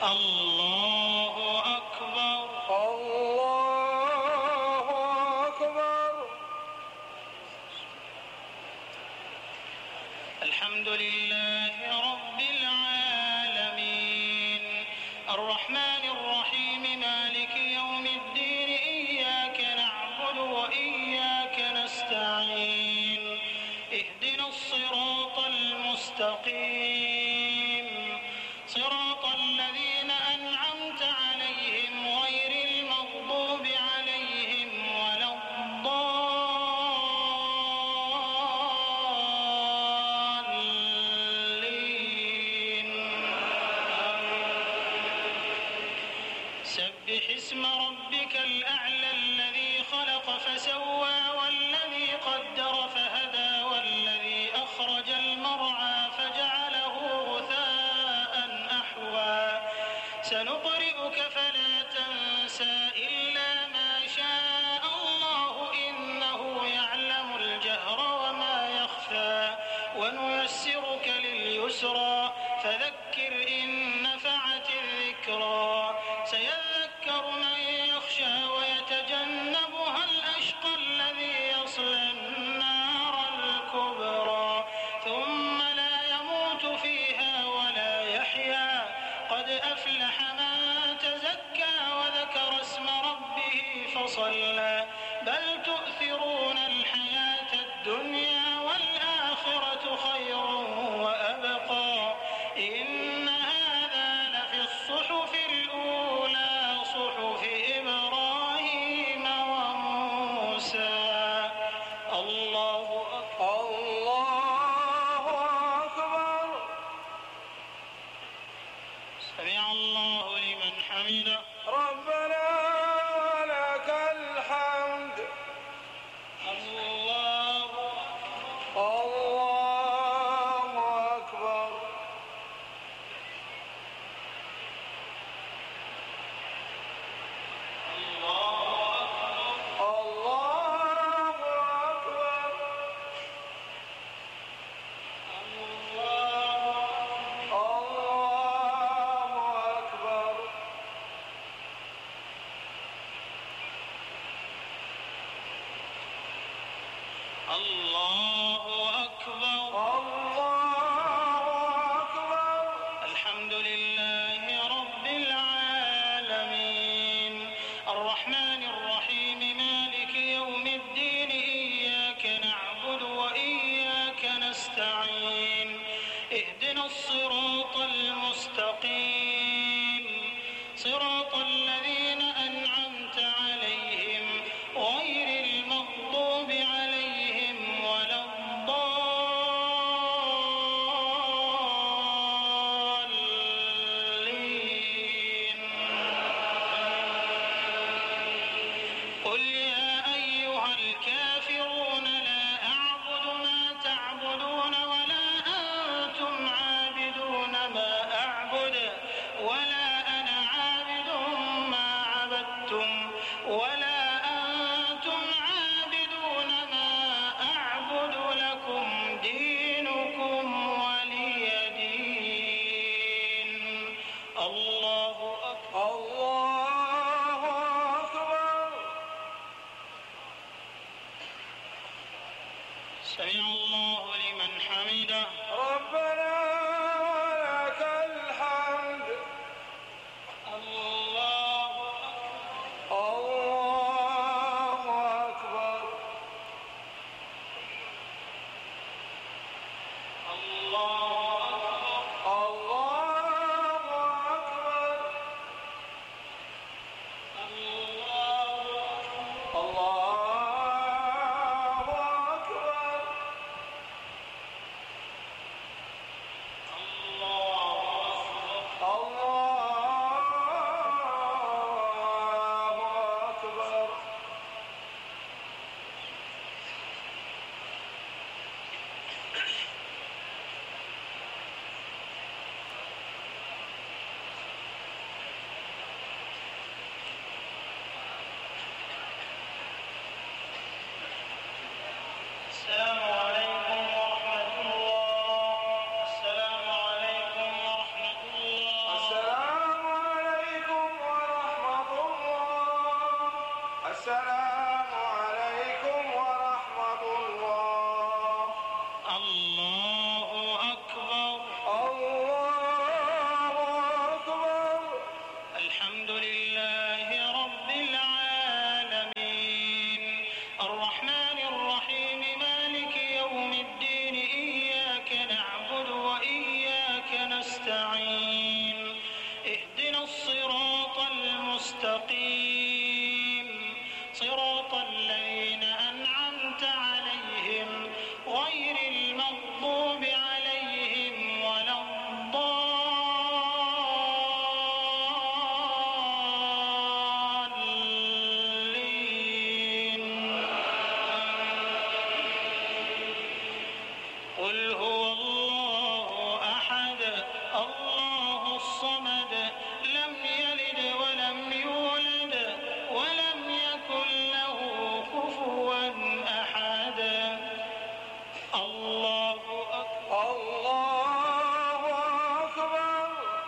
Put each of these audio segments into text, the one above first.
الله أكبر. الله أكبر. الحمد لله رب العالمين الرحمن الرحيم مالك يوم الدين إياك نعبد وإياك نستعين اهدنا الصراط المستقيم صراط الذين أنعمت عليهم غير المغضوب عليهم ولا الضالين. سبح اسم ربك الأعلى الذي خلق فسوى والذي قدر فهدى والذي أخرج المرعى فجعله غثاء أحوى سنقرئك فلا تنسى إلا ما شاء الله إنه يعلم الجهر وما يخفى ونيسرك لليسرى فذكر إن نفعت الذكرى سيذكر من يخشى ويتجنبها الأشقى الذي يصلى النار الكبرى ثم لا يموت فيها ولا يحيا قد أفلح من تزكى وذكر اسم ربه فصلى بل تؤثرون الحياة الدنيا والآخرة خير وأبقى إن هذا لفي الصحف الأولى صحف إبراهيم وموسى. الله أكبر. الله أكبر. سمع الله لمن حمده. ربنا ولك الحمد. الله الله أكبر. الله أكبر. الله أكبر. الله أكبر. الله أكبر. الحمد لله رب العالمين الرحمن الرحيم مالك يوم الدين إياك نعبد وإياك نستعين اهدنا الصراط المستقيم صراط الذين أنعمت عليهم غير المغضوب عليهم ولا الضالين. قل يا أيها الكافرون لا أعبد ما تعبدون ولا أنتم عابدون ما أعبد ولا أنا عابد ما عبدتم ولا أنتم عابدون ما أعبد لكم دينكم ولي دين. الله أكبر. الله أكبر. سمع الله لمن حمده. ربنا ولك الحمد. الله الله أكبر. الله الله أكبر. مستقيم صراط الذين أنعمت عليهم غير المغضوب عليهم ولا الضالين. قل هو الله أحد الله الصمد لم يلد ولم يولد ولم يكن له كفوا أحد. الله أكبر. الله أكبر.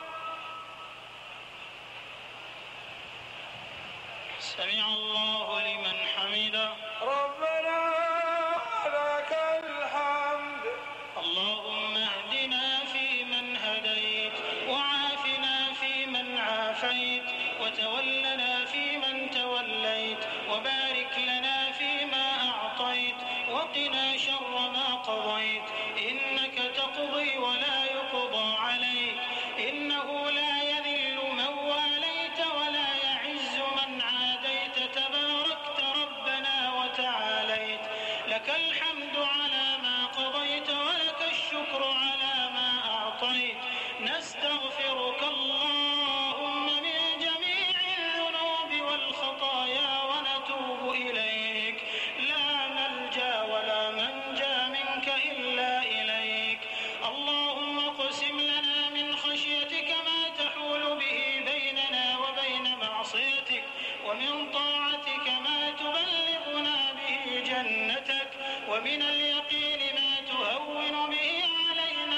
سمع الله لمن حمده. ربنا ولك الحمد. اللهم اهدنا فيمن هديت وعافنا فيمن عافيت وتولنا فيمن توليت وبارك لنا فيما أعطيت وقنا شر ما قضيت إنك تقضي ولا يقضى عليك إنه لا يذل من واليت ولا يعز من عاديت تباركت ربنا وتعاليت لك الحمد على ما قضيت ولك الشكر على ما أعطيت. نستغفرك اللهم من جميع الذنوب والخطايا ونتوب إليك لا ملجأ ولا منجا منك إلا إليك. اللهم اقسم لنا من خشيتك ما تحول به بيننا وبين معصيتك ومن طاعتك ما تبلغنا به جنتك ومن اليقين ما تهون به علينا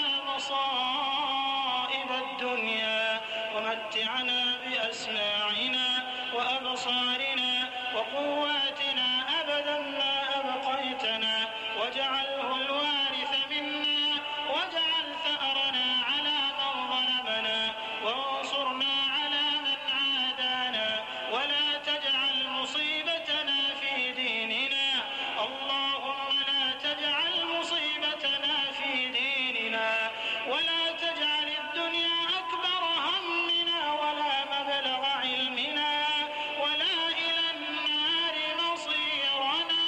مصائب الدنيا ومتعنا بأسماعنا وأبصارنا وقواتنا أبدا ما أبقيتنا واجعله الوارث منا واجعل ثأرنا على من ظلمنا وانصرنا على من عادانا ولا تجعل مصيبتنا في ديننا. اللهم لا تجعل مصيبتنا في ديننا ولا تجعل الدنيا أكبر همنا ولا مبلغ علمنا ولا إلى النار مصيرنا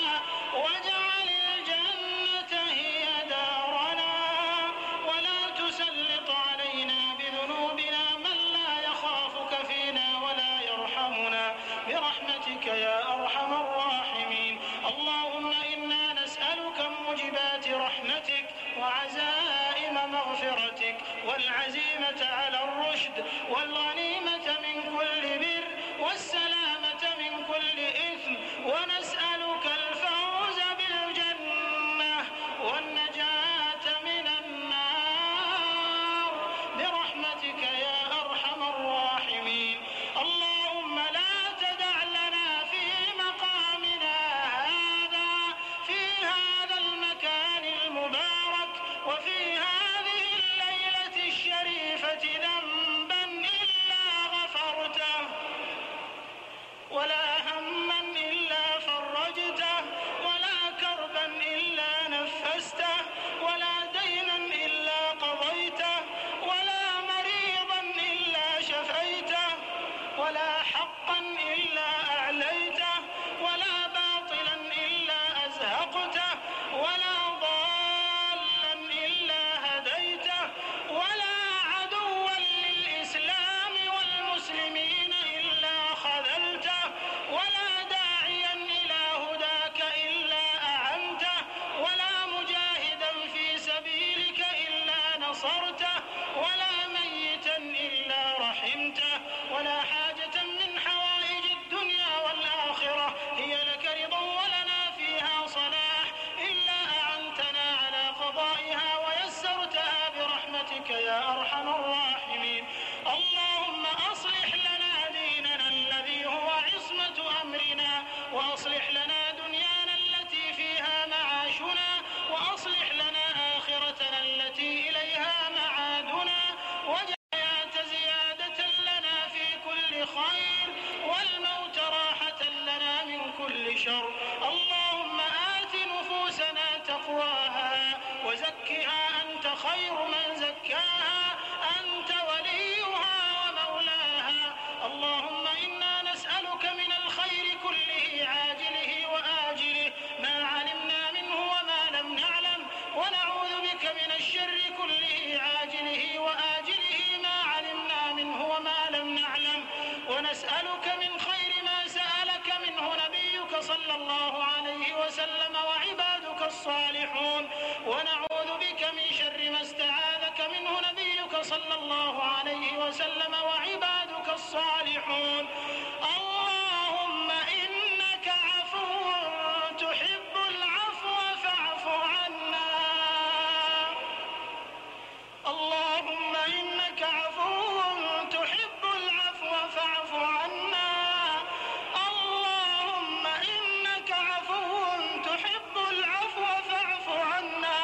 واجعل الجنة هي دارنا ولا تسلط علينا بذنوبنا من لا يخافك فينا ولا يرحمنا برحمتك يا أرحم الراحمين. اللهم إنا نسألك موجبات رحمتك وعزائم مغفرتك والعزيمة على الرشد والغنيمة من كل بر والسلامة من كل إثم ونسألك الفوز بالجنة والنجاة من النار برحمتك يا أرحم الراحمين. اللهم لا تدع لنا في مقامنا هذا في هذا المكان المبارك وفي هذه الليلة الشريفة ذنبا إلا غفرته ولا هما إلا فرجته ولا كربا إلا نفسته ولا دينا إلا قضيته ولا مريضا إلا شفيته ولا حقا إلا أعليته ولا باطلا إلا أزهقته ولا ضالا إلا هديته ولا عدوا للإسلام والمسلمين إلا خذلته ولا داعيا إلى هداك إلا أعنته ولا مجاهدا في سبيلك إلا نصرته ولا ميتا إلا رحمته ولا حاجة من حوائج الدنيا والآخرة هي لك رضا ولنا فيها صلاح إلا أعنتنا على قضائها ويسرتها برحمتك يا أرحم الراحمين. اللهم أصلح لنا ديننا الذي هو عصمة أمرنا وأصلح لنا دنيانا التي فيها معاشنا وأصلح لنا آخرتنا التي إليها معادنا واجعل الحياة زيادة لنا في كل خير والموت راحة لنا من كل شر. اللهم آت نفوسنا تقواها وزكها أنت خير من زكاها أنت وليها ومولاها. اللهم إنا لم نعلم، ونسألك من خير ما سألك منه نبيك صلى الله عليه وسلم وعبادك الصالحون، ونعوذ بك من شر ما استعاذك منه نبيك صلى الله عليه وسلم وعبادك الصالحون. اللهم إنك عفو تحب العفو فاعف عنا. اللهم إنك عفو تحب العفو فاعف عنا. اللهم إنك عفو تحب العفو فاعف عنا.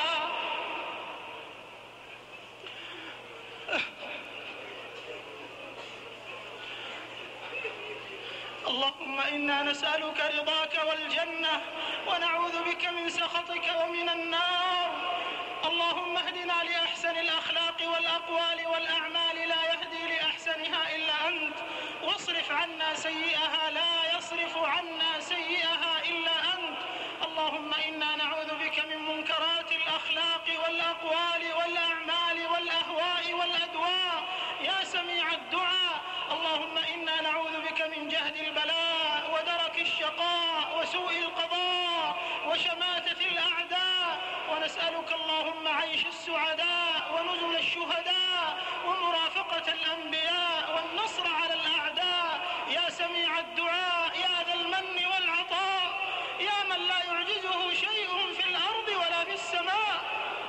اللهم إنا نسألك رضاك والجنة، ونعوذ بك من سخطك ومن النار. اللهم اهدنا لأحسن الأخلاق والأقوال والأعمال لا يهدي لأحسنها إلا أنت، واصرف عنا سيئها لا يصرف عنا سيئها إلا أنت. اللهم إنا نعوذ بك من منكرات الأخلاق والأقوال والأعمال والأهواء والأدواء يا سميع الدعاء. اللهم إنا نعوذ بك من جهد البلاء ودرك الشقاء وسوء القضاء وشماتة الأعداء، ونسألك اللهم عيش السعداء ونزل الشهداء ومرافقة الأنبياء والنصر على الأعداء يا سميع الدعاء يا ذا المن والعطاء يا من لا يعجزه شيء في الأرض ولا في السماء.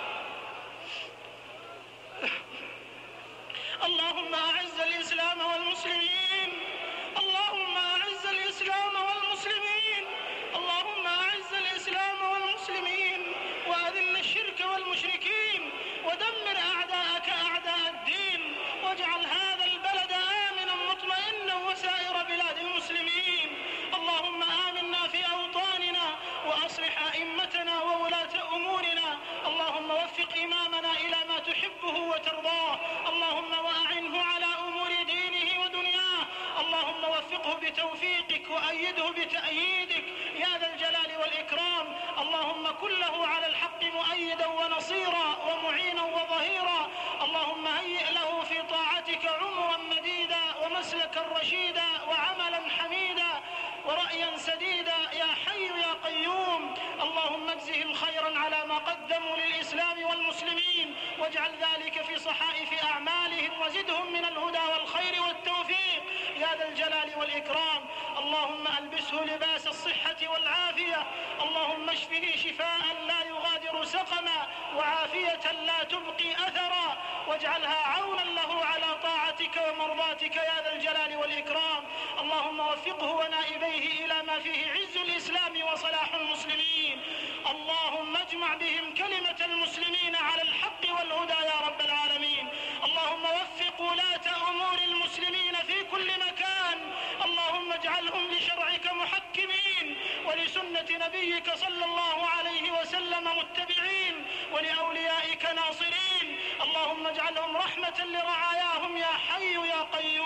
اللهم أعز الإسلام والمسلمين. اللهم أعز الإسلام والمسلمين. اللهم أعز الإسلام والمسلمين وأذل الشرك والمشركين ودمر أعداءك أعداء الدين، واجعل هذا البلد آمنا مطمئنا وسائر بلاد المسلمين. اللهم آمنا في أوطاننا وأصلح أئمتنا وولاة أمورنا. اللهم وفق إمامنا إلى ما تحبه وترضاه. اللهم وأعنه على أمور دينه ودنياه. اللهم وفقه بتوفيقك وأيده بتأييدك يا ذا الجلال والإكرام. اللهم كن له على الحق مؤيدا ونصيرا ومعينا وظهيرا. اللهم هيئ له في طاعتك عمرا مديدا ومسلكا رشيدا وعملا حميدا ورأيا سديدا يا حي يا قيوم. اللهم اجزهم خيرا على ما قدموا للإسلام والمسلمين، واجعل ذلك في صحائف أعمالهم وزدهم من الهدى والخير والتوفيق يا ذا الجلال والإكرام. اللهم ألبسه لباس الصحة والعافية. اللهم اشفه شفاء لا يغادر سقما وعافية لا تبقي أثرا، واجعلها عونا له على طاعتك ومرضاتك يا ذا الجلال والإكرام. اللهم وفقه ونائبيه إلى ما فيه عز الإسلام وصلاح المسلمين. اللهم اجمع بهم كلمة المسلمين على الحق والهدى يا رب العالمين. اللهم وفق ولاة أمور المسلمين في كل مكان. اللهم اجعلهم لشرعك محكمين ولسنة نبيك صلى الله عليه وسلم متبعين ولأوليائك ناصرين. اللهم اجعلهم رحمة لرعاياهم يا حي يا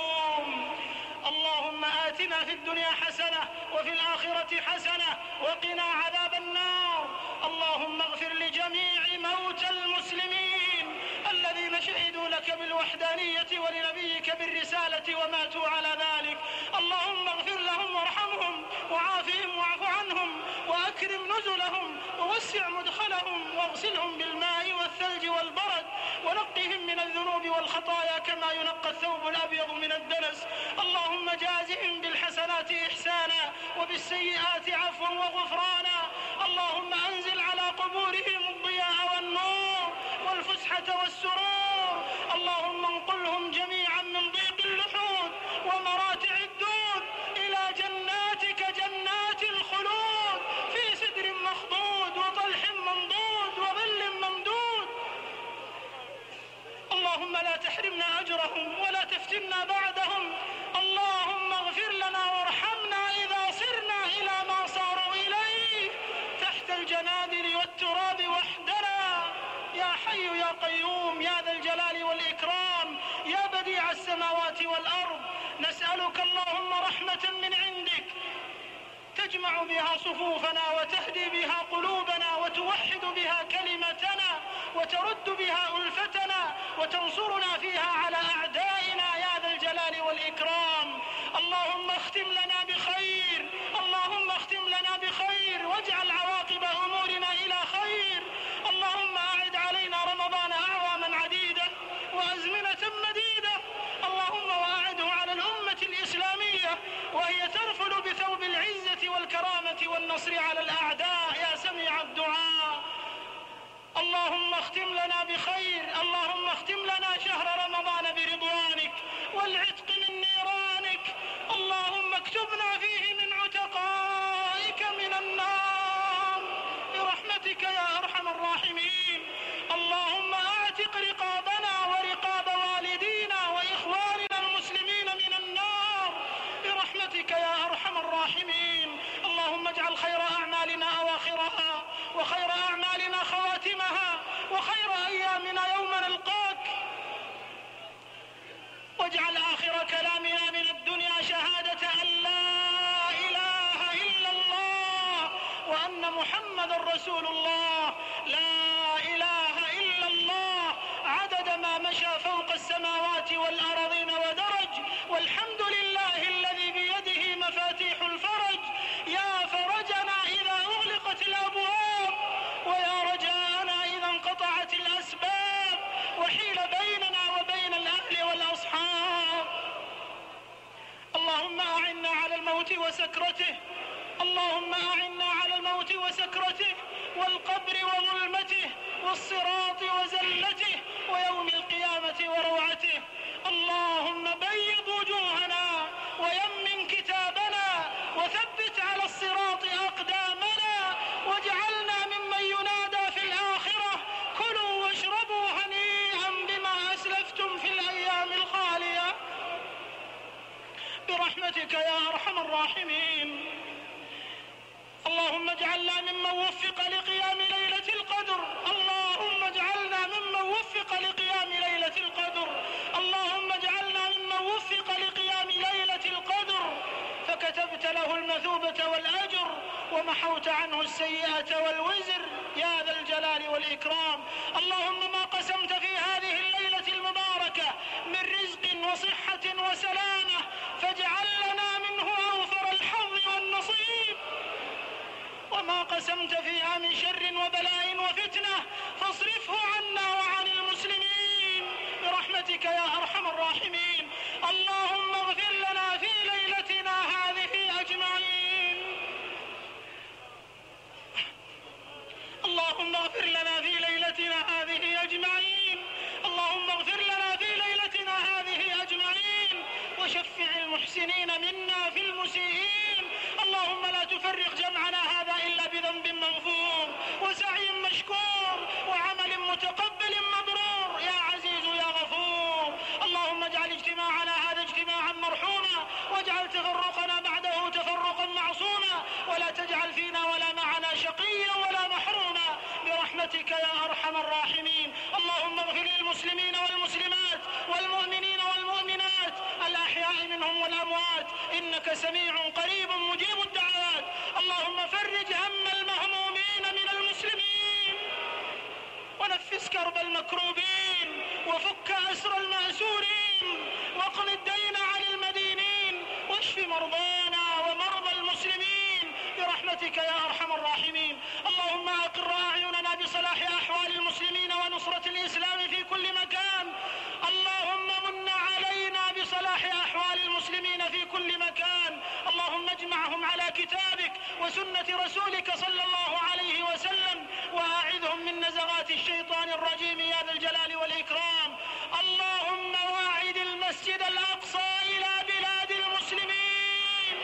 قيوم. اللهم آتنا في الدنيا حسنة وفي الآخرة حسنة وقنا عذاب النار. اللهم اغفر لجميع موتى المسلمين الذين شهدوا لك بالوحدانية ولنبيك بالرسالة وماتوا على ذلك. اللهم اغفر لهم وارحمهم وعافهم واعف عنهم وأكرم نزلهم ووسع مدخلهم واغسلهم بالماء والثلج والبرد ونقهم من الذنوب والخطايا كما ينقى الثوب الأبيض من الدنس. اللهم جازهم بالحسنات إحسانا وبالسيئات عفوا وغفرانا. اللهم أنزل على قبورهم الضياء والنور والفسحة والسرور. اللهم انقلهم جميعا من ضيق اللحود ومراتع الدود إلى جناتك جنات الخلود في سدر مخضود وطلح منضود وظل ممدود. اللهم لا تحرمنا أجرهم ولا تفتنا بعدهم. اللهم اغفر لنا وارحمنا إذا صرنا إلى ما صاروا إليه تحت الجنادل والتراب وحدنا يا حي يا قيوم يا ذا الجلال والإكرام يا بديع السماوات والأرض. نسألك اللهم رحمة من عندك تجمع بها صفوفنا وتهدي بها قلوبنا وتوحد بها كلمتنا وترد بها ألفتنا وتنصرنا فيها على أعدائنا يا ذا الجلال والإكرام. آخر كلامنا من الدنيا شهادة أن لا إله إلا الله وأن محمد رسول الله. لا إله إلا الله عدد ما مشى فوق السماوات والأرضين ودرج، والحمد لله الذي بيده مفاتيح الفرج. يا فرجنا إذا أغلقت الأبواب، ويا رجاءنا إذا انقطعت الأسباب وحيل بيننا وبين الأهل والأصحاب. اللهم أعنا على الموت وسكرته، اللهم أعنا على الموت وسكرته والقبر وظلمته والصراط وزلته ويوم القيامة وروعته. اللهم بيض وجوهنا ويمن كتابنا وثبت على الصراط أقدامنا، واجعلنا ممن ينادى في الآخرة كلوا واشربوا هنيئا بما أسلفتم في الأيام الخالية برحمتك يا أرحم الراحمين. اللهم اجعلنا ممن وفق لقيام ليلة القدر، اللهم اجعلنا ممن وفق لقيام ليلة القدر، اللهم اجعلنا ممن وفق لقيام ليلة القدر فكتبت له المثوبة والأجر ومحوت عنه السيئة والوزر يا ذا الجلال والإكرام. اللهم ما قسمت في هذه الليلة المباركة من رزق وصحة وسلامة فاجعل لنا منه أوفر الحظ والنصيب، وما قسمت فيها من شر وبلاء وفتنة فاصرفه عنا وعن المسلمين برحمتك يا أرحم الراحمين. اللهم اغفر لنا في ليلتنا هذه أجمعين، اللهم اغفر لنا في ليلتنا هذه أجمعين، اللهم اغفر لنا في ليلتنا هذه أجمعين، وشفع المحسنين منا في المسيئين. اللهم لا تفرق جمعنا هذا إلا بذنب مغفور وسعي مشكور وعمل متقبل مبرور يا عزيز يا غفور. اللهم اجعل اجتماعنا هذا اجتماعا مرحوما، واجعل تفرقنا بعده تفرقا معصوما، ولا تجعل فينا ولا معنا شقيا ولا محروما برحمتك يا أرحم الراحمين. اللهم اغفر للمسلمين والمسلمات والمؤمنين والمؤمنات الأحياء منهم والأموات إنك سميع قريب مجيب الدعوات. اللهم فرج هم المهمومين من المسلمين، ونفس كرب المكروبين، وفك أسر المأسورين، واقض الدين عن المدينين، واشف مرضانا ومرضى المسلمين برحمتك يا أرحم الراحمين. اللهم أقر أعيننا بصلاح أحوال المسلمين ونصرة الإسلام في كل مكان. اللهم من علينا بصلاح أحوال المسلمين في كل مكان. اللهم اجمعهم على كتابك وسنة رسولك صلى الله عليه وسلم، وأعذهم من نزغات الشيطان الرجيم يا ذا الجلال والإكرام. اللهم واعد المسجد الأقصى إلى بلاد المسلمين،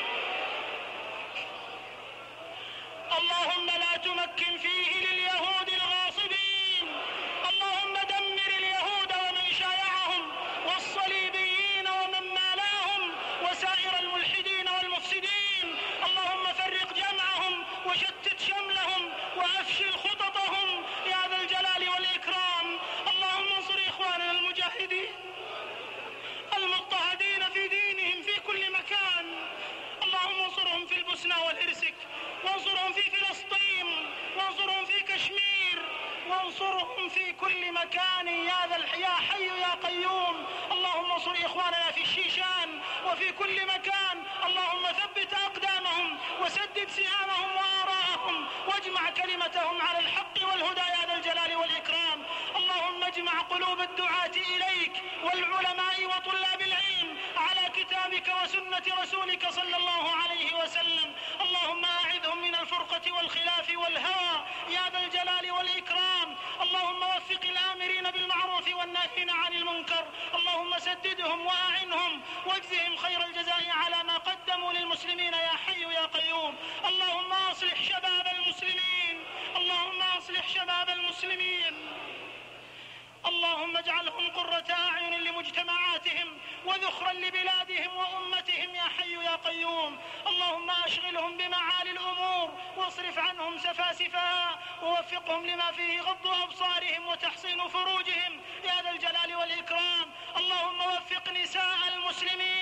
اللهم لا تمكن فيه لليهود الغاصبين، اللهم دمر اليهود ومن شايعهم والصليبيين ومن مالاهم وسائر الملحدين والمفسدين. اللهم فرق جمعهم وشتت شملهم وأفشل خططهم يا ذا الجلال والإكرام. اللهم انصر إخواننا المجاهدين المضطهدين في دينهم في كل مكان، اللهم انصرهم في البوسنة والهرسك، وانصرهم في فلسطين، وانصرهم في كشمير، وانصرهم في كل مكان يا حي يا قيوم. اللهم انصر إخواننا في الشيشان وفي كل مكان، اللهم ثبت أقدامهم وسدد سهامهم وآراءهم، واجمع كلمتهم على الحق والهدى يا ذا الجلال والإكرام. اللهم اجمع قلوب الدعاة إليك والعلماء وطلاب العلم على كتابك وسنة رسولك صلى الله عليه وسلم. اللهم أعذهم من الفرقة والخلاف والهوى يا ذا الجلال والإكرام. اللهم وفق الآمرين بالمعروف والناهين عن المنكر، اللهم سددهم وأعنهم واجزهم خير الجزاء على ما قدموا للمسلمين يا حي يا قيوم. اللهم أصلح شباب المسلمين، اللهم أصلح شباب المسلمين، اللهم اجعلهم قرة أعين لمجتمعاتهم وذخرا لبلادهم وأمتهم يا حي يا قيوم. اللهم أشغلهم بمعالي الأمور واصرف عنهم سفاسفها، ووفقهم لما فيه غض أبصارهم وتحصين فروجهم يا ذا الجلال والإكرام. اللهم وفق نساء المسلمين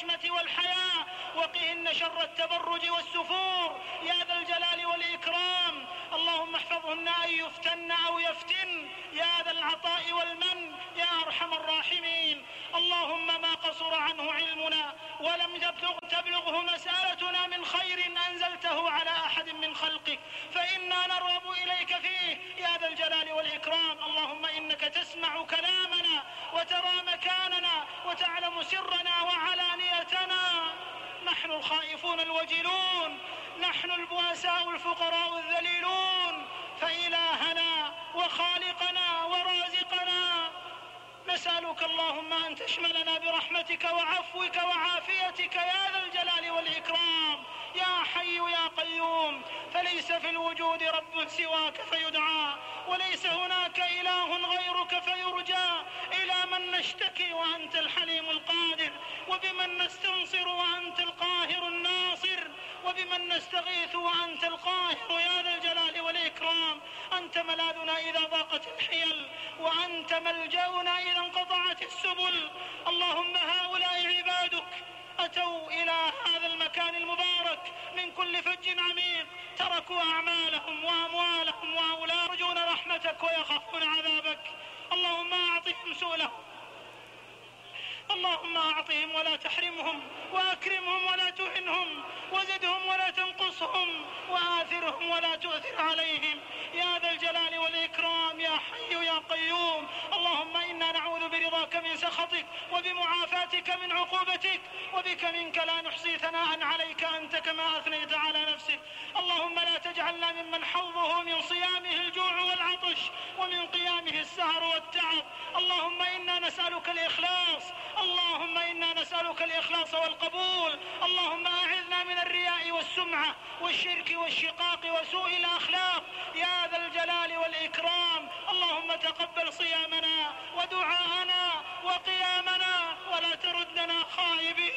والحشمة والحياء، وقهن شر التبرج والسفور يا ذا الجلال والإكرام. اللهم احفظهن أن يفتن أو يفتن يا ذا العطاء والمن يا أرحم الراحمين. اللهم ما قصر عنه علمنا ولم تبلغه مسألتنا من خير أنزلته على أحد من خلقك فإنا نرغب إليك فيه يا ذا الجلال والإكرام. اللهم إنك تسمع كلامنا وترى مكاننا وتعلم سرنا وعلانيتنا. نحن الخائفون الوجلون، نحن البؤساء الفقراء الذليلون، فإلهنا وخالقنا ورازقنا نسألك اللهم أن تشملنا برحمتك وعفوك وعافيتك يا ذا الجلال والإكرام يا حي يا قيوم. فليس في الوجود رب سواك فيدعى، وليس هناك إله غيرك فيرجى. إلى من نشتكي وأنت الحليم القادر، وبمن نستنصر وأنت القاهر الناصر، وبمن نستغيث وأنت القاهر يا ذا الجلال والإكرام. أنت ملاذنا إذا ضاقت الحيل، وأنت ملجأنا إذا انقطعت السبل. اللهم هؤلاء عبادك أتوا إلى هذا المكان المبارك من كل فج عميق، تركوا أعمالهم وأموالهم وأولاد يرجون رحمتك ويخافون عذابك. اللهم أعطهم سؤلهم، اللهم أعطهم ولا تحرمهم، وأكرمهم ولا تهنهم، وزدهم ولا تنقصهم، وآثرهم ولا تؤثر عليهم يا ذا الجلال والإكرام يا حي يا قيوم. اللهم إنا نعوذ برضاك من سخطك وبمعافاتك من عقوبتك، وبك منك لا نحصي ثناء عليك أنت كما أثنيت على نفسك. اللهم لا تجعلنا ممن حظه من صيامه الجوع والعطش ومن قيامه السهر والتعب. اللهم إنا نسألك الإخلاص، اللهم إنا نسألك الإخلاص والقبول. اللهم أعذنا من الرياء والسمعة والشرك والشقاق وسوء الأخلاق يا ذا الجلال والإكرام. اللهم تقبل صيامنا ودعاءنا وقيامنا ولا تردنا خائبين،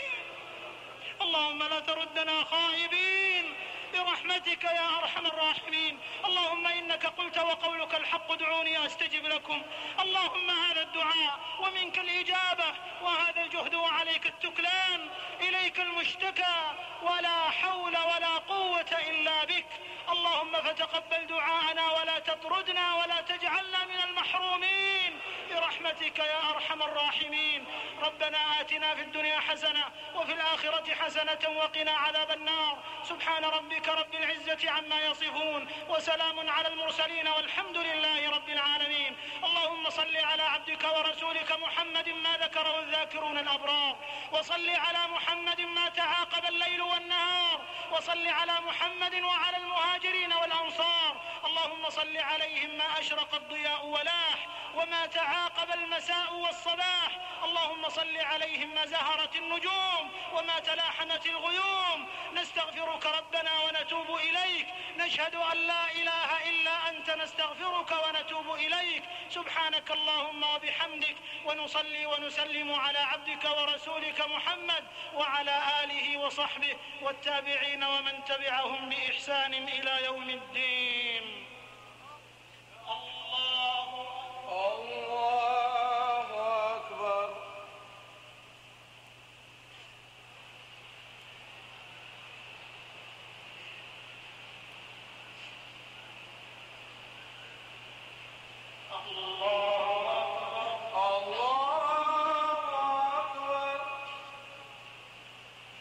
اللهم لا تردنا خائبين برحمتك يا أرحم الراحمين. اللهم إنك قلت وقولك الحق ادعوني أستجب لكم. اللهم هذا الدعاء ومنك الإجابة، وهذا الجهد وعليك التكلان، إليك المشتكى، ولا حول ولا قوة إلا بك. اللهم فتقبل دعاءنا ولا تطردنا ولا تجعلنا من المحرومين برحمتك يا أرحم الراحمين. ربنا آتنا في الدنيا حسنة وفي الآخرة حسنة وقنا عذاب النار. سبحان ربك رب العزة عما يصفون، وسلام على المرسلين، والحمد لله رب العالمين. اللهم صل على عبدك ورسولك محمد ما ذكره الذاكرون الأبرار، وصل على محمد ما تعاقب الليل والنهار، وصل على محمد وعلى المهاجرين والأنصار. اللهم صل عليهم ما أشرق الضياء ولاح، وما تعاقب المساء والصباح. اللهم صل عليهم ما زهرت النجوم وما تلاحنت الغيوم. نستغفرك ربنا ونتوب إليك، نشهد أن لا إله إلا أنت، نستغفرك ونتوب إليك. سبحانك اللهم وبحمدك، ونصلي ونسلم على عبدك ورسولك محمد وعلى آله وصحبه والتابعين ومن تبعهم بإحسان إلى يوم الدين. الله أكبر.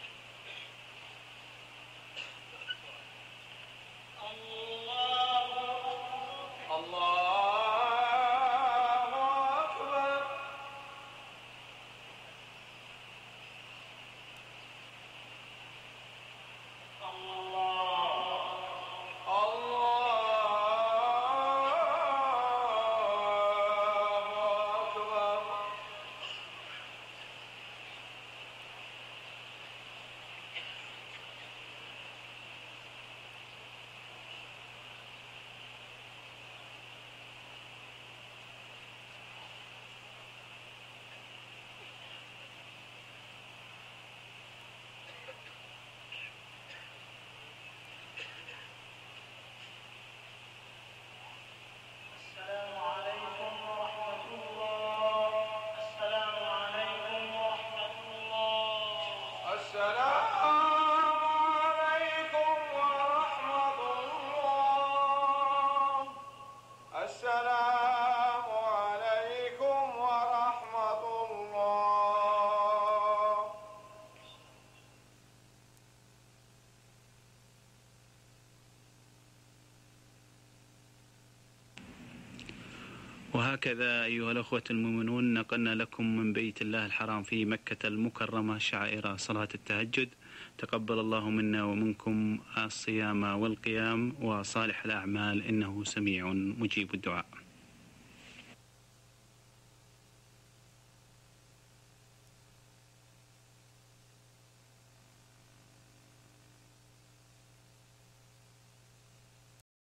الله وهكذا أيها الأخوة المؤمنون نقلنا لكم من بيت الله الحرام في مكة المكرمة شعائر صلاة التهجد. تقبل الله منا ومنكم الصيام والقيام وصالح الأعمال إنه سميع مجيب الدعاء.